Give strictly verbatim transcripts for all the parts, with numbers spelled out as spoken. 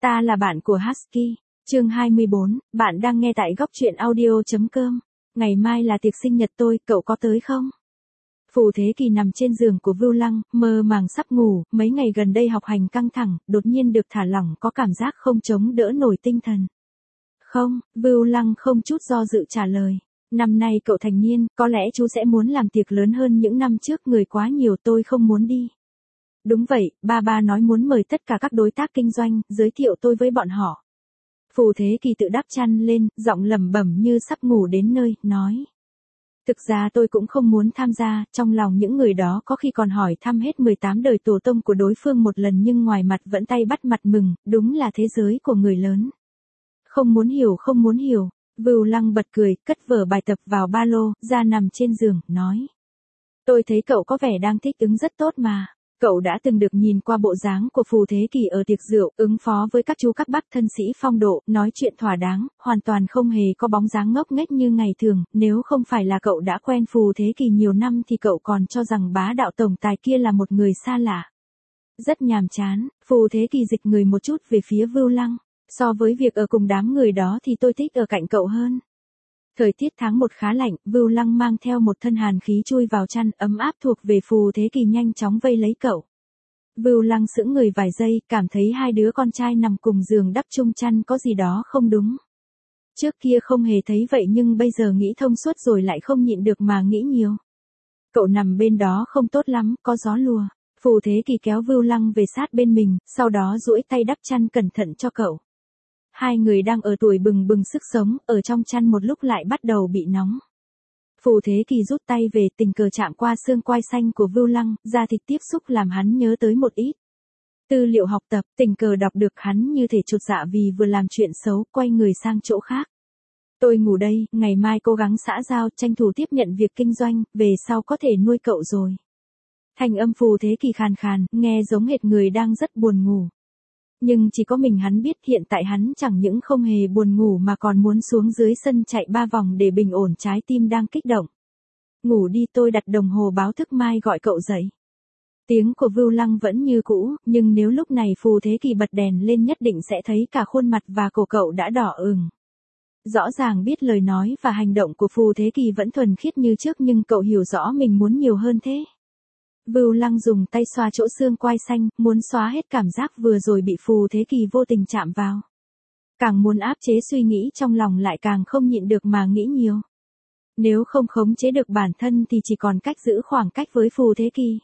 Ta là bạn của Husky. Chương hai mươi bốn, bạn đang nghe tại góc truyện audio.com. Ngày mai là tiệc sinh nhật tôi, cậu có tới không? Phù Thế Kỳ nằm trên giường của Vưu Lăng, mơ màng sắp ngủ, mấy ngày gần đây học hành căng thẳng, đột nhiên được thả lỏng có cảm giác không chống đỡ nổi tinh thần. Không, Vưu Lăng không chút do dự trả lời. Năm nay cậu thành niên, có lẽ chú sẽ muốn làm tiệc lớn hơn những năm trước, người quá nhiều tôi không muốn đi. Đúng vậy, ba ba nói muốn mời tất cả các đối tác kinh doanh, giới thiệu tôi với bọn họ. Phù Thế Kỳ tự đắp chăn lên, giọng lẩm bẩm như sắp ngủ đến nơi, nói. Thực ra tôi cũng không muốn tham gia, trong lòng những người đó có khi còn hỏi thăm hết mười tám đời tổ tông của đối phương một lần nhưng ngoài mặt vẫn tay bắt mặt mừng, đúng là thế giới của người lớn. Không muốn hiểu không muốn hiểu, Vưu Lăng bật cười, cất vở bài tập vào ba lô, ra nằm trên giường, nói. Tôi thấy cậu có vẻ đang thích ứng rất tốt mà. Cậu đã từng được nhìn qua bộ dáng của Phù Thế Kỳ ở tiệc rượu, ứng phó với các chú các bác thân sĩ phong độ, nói chuyện thỏa đáng, hoàn toàn không hề có bóng dáng ngốc nghếch như ngày thường, nếu không phải là cậu đã quen Phù Thế Kỳ nhiều năm thì cậu còn cho rằng bá đạo tổng tài kia là một người xa lạ. Rất nhàm chán, Phù Thế Kỳ dịch người một chút về phía Vưu Lăng, so với việc ở cùng đám người đó thì tôi thích ở cạnh cậu hơn. Thời tiết tháng một khá lạnh, Vưu Lăng mang theo một thân hàn khí chui vào chăn, ấm áp thuộc về Phù Thế Kỳ nhanh chóng vây lấy cậu. Vưu Lăng sững người vài giây, cảm thấy hai đứa con trai nằm cùng giường đắp chung chăn có gì đó không đúng. Trước kia không hề thấy vậy nhưng bây giờ nghĩ thông suốt rồi lại không nhịn được mà nghĩ nhiều. Cậu nằm bên đó không tốt lắm, có gió lùa. Phù Thế Kỳ kéo Vưu Lăng về sát bên mình, sau đó duỗi tay đắp chăn cẩn thận cho cậu. Hai người đang ở tuổi bừng bừng sức sống, ở trong chăn một lúc lại bắt đầu bị nóng. Phù Thế Kỳ rút tay về, tình cờ chạm qua xương quai xanh của Vưu Lăng, da thịt tiếp xúc làm hắn nhớ tới một ít. Tư liệu học tập, tình cờ đọc được hắn như thể chột dạ vì vừa làm chuyện xấu, quay người sang chỗ khác. Tôi ngủ đây, ngày mai cố gắng xã giao, tranh thủ tiếp nhận việc kinh doanh, về sau có thể nuôi cậu rồi. Thanh âm Phù Thế Kỳ khàn khàn, nghe giống hệt người đang rất buồn ngủ. Nhưng chỉ có mình hắn biết hiện tại hắn chẳng những không hề buồn ngủ mà còn muốn xuống dưới sân chạy ba vòng để bình ổn trái tim đang kích động. Ngủ đi, tôi đặt đồng hồ báo thức mai gọi cậu dậy. Tiếng của Vưu Lăng vẫn như cũ, nhưng nếu lúc này Phù Thế Kỳ bật đèn lên nhất định sẽ thấy cả khuôn mặt và cổ cậu đã đỏ ửng. Rõ ràng biết lời nói và hành động của Phù Thế Kỳ vẫn thuần khiết như trước nhưng cậu hiểu rõ mình muốn nhiều hơn thế. Vưu Lăng dùng tay xoa chỗ xương quai xanh, muốn xóa hết cảm giác vừa rồi bị Phù Thế Kỳ vô tình chạm vào. Càng muốn áp chế suy nghĩ trong lòng lại càng không nhịn được mà nghĩ nhiều. Nếu không khống chế được bản thân thì chỉ còn cách giữ khoảng cách với Phù Thế Kỳ.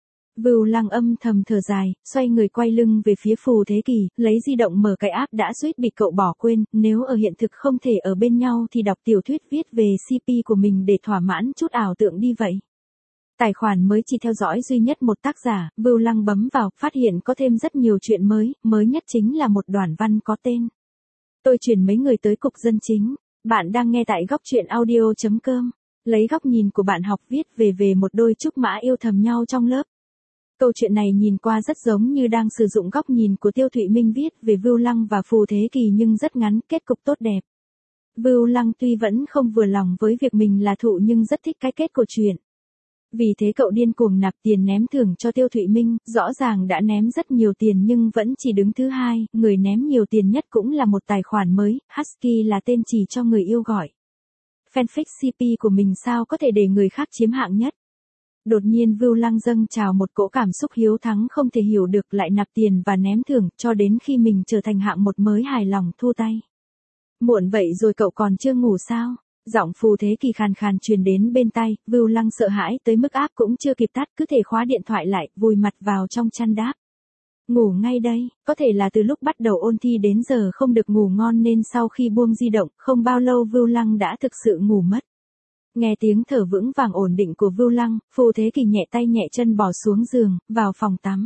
Vưu Lăng âm thầm thở dài, xoay người quay lưng về phía Phù Thế Kỳ, lấy di động mở cái app đã suýt bị cậu bỏ quên, nếu ở hiện thực không thể ở bên nhau thì đọc tiểu thuyết viết về xê pê của mình để thỏa mãn chút ảo tượng đi vậy. Tài khoản mới chỉ theo dõi duy nhất một tác giả, Vưu Lăng bấm vào, phát hiện có thêm rất nhiều chuyện mới, mới nhất chính là một đoạn văn có tên. Tôi chuyển mấy người tới cục dân chính. Bạn đang nghe tại góc truyện audio.com. Lấy góc nhìn của bạn học viết về về một đôi trúc mã yêu thầm nhau trong lớp. Câu chuyện này nhìn qua rất giống như đang sử dụng góc nhìn của Tiêu Thụy Minh viết về Vưu Lăng và Phù Thế Kỳ nhưng rất ngắn, kết cục tốt đẹp. Vưu Lăng tuy vẫn không vừa lòng với việc mình là thụ nhưng rất thích cái kết của chuyện. Vì thế cậu điên cuồng nạp tiền ném thưởng cho Tiêu Thụy Minh, rõ ràng đã ném rất nhiều tiền nhưng vẫn chỉ đứng thứ hai, người ném nhiều tiền nhất cũng là một tài khoản mới, Husky là tên chỉ cho người yêu gọi. Fanfic xê pê của mình sao có thể để người khác chiếm hạng nhất. Đột nhiên Vưu Lăng dâng trào một cỗ cảm xúc hiếu thắng không thể hiểu được lại nạp tiền và ném thưởng cho đến khi mình trở thành hạng một mới hài lòng thu tay. Muộn vậy rồi cậu còn chưa ngủ sao? Giọng Phù Thế Kỳ khàn khàn truyền đến bên tai, Vưu Lăng sợ hãi tới mức áp cũng chưa kịp tắt cứ thể khóa điện thoại lại, vùi mặt vào trong chăn đáp. Ngủ ngay đây, có thể là từ lúc bắt đầu ôn thi đến giờ không được ngủ ngon nên sau khi buông di động, không bao lâu Vưu Lăng đã thực sự ngủ mất. Nghe tiếng thở vững vàng ổn định của Vưu Lăng, Phù Thế Kỳ nhẹ tay nhẹ chân bỏ xuống giường, vào phòng tắm.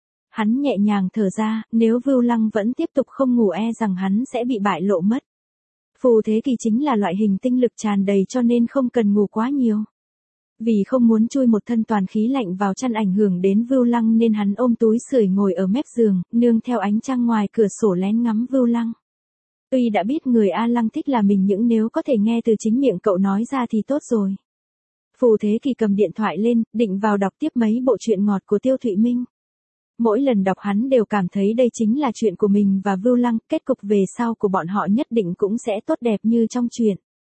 Hắn nhẹ nhàng thở ra, nếu Vưu Lăng vẫn tiếp tục không ngủ e rằng hắn sẽ bị bại lộ mất. Phù Thế Kỳ chính là loại hình tinh lực tràn đầy cho nên không cần ngủ quá nhiều. Vì không muốn chui một thân toàn khí lạnh vào chăn ảnh hưởng đến Vưu Lăng nên hắn ôm túi sưởi ngồi ở mép giường, nương theo ánh trăng ngoài cửa sổ lén ngắm Vưu Lăng. Tuy đã biết người A Lăng thích là mình nhưng nếu có thể nghe từ chính miệng cậu nói ra thì tốt rồi. Phù Thế Kỳ cầm điện thoại lên, định vào đọc tiếp mấy bộ truyện ngọt của Tiêu Thụy Minh. Mỗi lần đọc hắn đều cảm thấy đây chính là chuyện của mình và Vưu Lăng, kết cục về sau của bọn họ nhất định cũng sẽ tốt đẹp như trong truyện.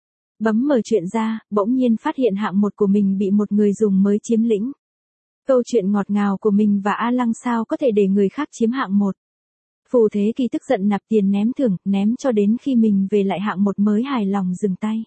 Bấm mở truyện ra, bỗng nhiên phát hiện hạng một của mình bị một người dùng mới chiếm lĩnh. Câu chuyện ngọt ngào của mình và A Lăng sao có thể để người khác chiếm hạng một. Phù Thế Kỳ tức giận nạp tiền ném thưởng, ném cho đến khi mình về lại hạng một mới hài lòng dừng tay.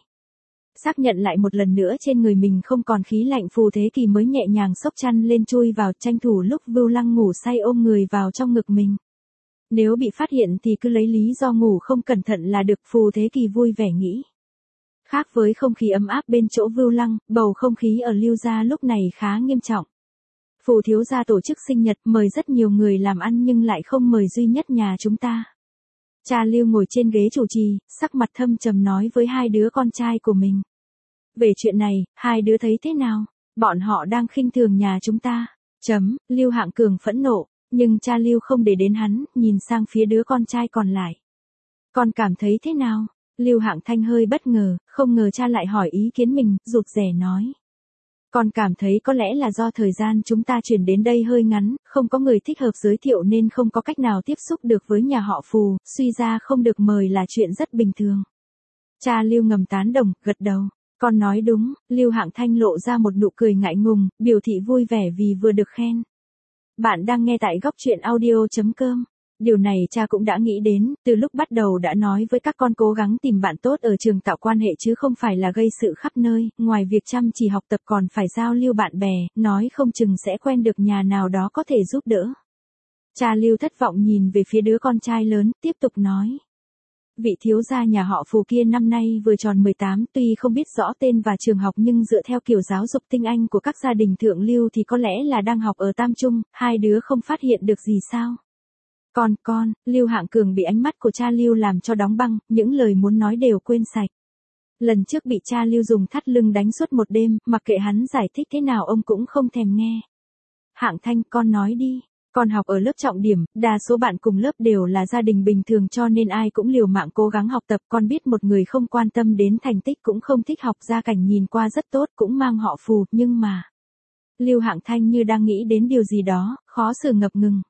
Xác nhận lại một lần nữa trên người mình không còn khí lạnh, Phù Thế Kỳ mới nhẹ nhàng xốc chăn lên chui vào, tranh thủ lúc Vưu Lăng ngủ say ôm người vào trong ngực mình. Nếu bị phát hiện thì cứ lấy lý do ngủ không cẩn thận là được, Phù Thế Kỳ vui vẻ nghĩ. Khác với không khí ấm áp bên chỗ Vưu Lăng, bầu không khí ở Lưu gia lúc này khá nghiêm trọng. Phù thiếu gia tổ chức sinh nhật, mời rất nhiều người làm ăn nhưng lại không mời duy nhất nhà chúng ta. Cha Lưu ngồi trên ghế chủ trì, sắc mặt thâm trầm nói với hai đứa con trai của mình. Về chuyện này, hai đứa thấy thế nào? Bọn họ đang khinh thường nhà chúng ta. Chấm, Lưu Hạng Cường phẫn nộ, nhưng cha Lưu không để đến hắn, nhìn sang phía đứa con trai còn lại. Con cảm thấy thế nào? Lưu Hạng Thanh hơi bất ngờ, không ngờ cha lại hỏi ý kiến mình, rụt rè nói. Con cảm thấy có lẽ là do thời gian chúng ta chuyển đến đây hơi ngắn, không có người thích hợp giới thiệu nên không có cách nào tiếp xúc được với nhà họ Phù, suy ra không được mời là chuyện rất bình thường. Cha Lưu ngầm tán đồng, gật đầu. Con nói đúng, Lưu Hạng Thanh lộ ra một nụ cười ngại ngùng, biểu thị vui vẻ vì vừa được khen. Bạn đang nghe tại góc truyện audio chấm com. Điều này cha cũng đã nghĩ đến, từ lúc bắt đầu đã nói với các con cố gắng tìm bạn tốt ở trường tạo quan hệ chứ không phải là gây sự khắp nơi, ngoài việc chăm chỉ học tập còn phải giao lưu bạn bè, nói không chừng sẽ quen được nhà nào đó có thể giúp đỡ. Cha Lưu thất vọng nhìn về phía đứa con trai lớn, tiếp tục nói. Vị thiếu gia nhà họ Phù kia năm nay vừa tròn mười tám, tuy không biết rõ tên và trường học nhưng dựa theo kiểu giáo dục tinh anh của các gia đình thượng lưu thì có lẽ là đang học ở Tam Trung, hai đứa không phát hiện được gì sao? Con, con, Lưu Hạng Cường bị ánh mắt của cha Lưu làm cho đóng băng, những lời muốn nói đều quên sạch. Lần trước bị cha Lưu dùng thắt lưng đánh suốt một đêm, mặc kệ hắn giải thích thế nào ông cũng không thèm nghe. Hạng Thanh, con nói đi. Con học ở lớp trọng điểm, đa số bạn cùng lớp đều là gia đình bình thường cho nên ai cũng liều mạng cố gắng học tập. Con biết một người không quan tâm đến thành tích cũng không thích học, gia cảnh nhìn qua rất tốt cũng mang họ Phù, nhưng mà... Lưu Hạng Thanh như đang nghĩ đến điều gì đó, khó xử ngập ngừng.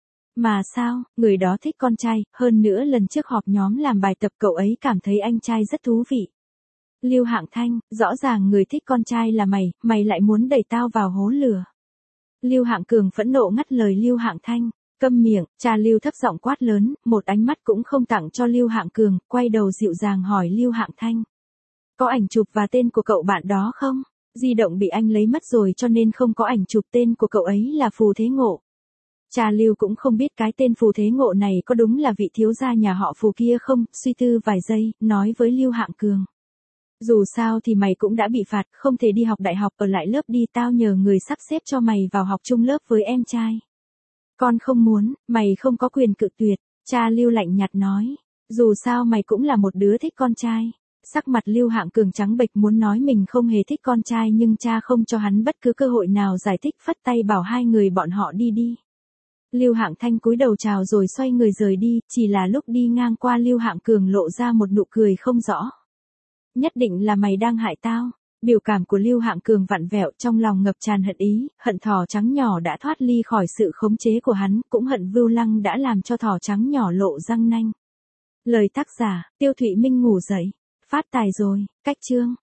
Mà sao, người đó thích con trai, hơn nữa lần trước họp nhóm làm bài tập cậu ấy cảm thấy anh trai rất thú vị. Lưu Hạng Thanh, rõ ràng người thích con trai là mày, mày lại muốn đẩy tao vào hố lửa. Lưu Hạng Cường phẫn nộ ngắt lời Lưu Hạng Thanh, câm miệng, cha Lưu thấp giọng quát lớn, một ánh mắt cũng không tặng cho Lưu Hạng Cường, quay đầu dịu dàng hỏi Lưu Hạng Thanh. Có ảnh chụp và tên của cậu bạn đó không? Di động bị anh lấy mất rồi cho nên không có ảnh chụp, tên của cậu ấy là Phù Thế Ngộ. Cha Lưu cũng không biết cái tên Phù Thế Ngộ này có đúng là vị thiếu gia nhà họ Phù kia không, suy tư vài giây, nói với Lưu Hạng Cường. Dù sao thì mày cũng đã bị phạt, không thể đi học đại học, ở lại lớp đi, tao nhờ người sắp xếp cho mày vào học chung lớp với em trai. Con không muốn, mày không có quyền cự tuyệt, cha Lưu lạnh nhạt nói. Dù sao mày cũng là một đứa thích con trai. Sắc mặt Lưu Hạng Cường trắng bệch muốn nói mình không hề thích con trai nhưng cha không cho hắn bất cứ cơ hội nào giải thích, phất tay bảo hai người bọn họ đi đi. Lưu Hạng Thanh cúi đầu chào rồi xoay người rời đi, chỉ là lúc đi ngang qua Lưu Hạng Cường lộ ra một nụ cười không rõ. Nhất định là mày đang hại tao. Biểu cảm của Lưu Hạng Cường vặn vẹo, trong lòng ngập tràn hận ý, hận thỏ trắng nhỏ đã thoát ly khỏi sự khống chế của hắn, cũng hận Vưu Lăng đã làm cho thỏ trắng nhỏ lộ răng nanh. Lời tác giả, Tiêu Thụy Minh ngủ dậy. Phát tài rồi, cách chương.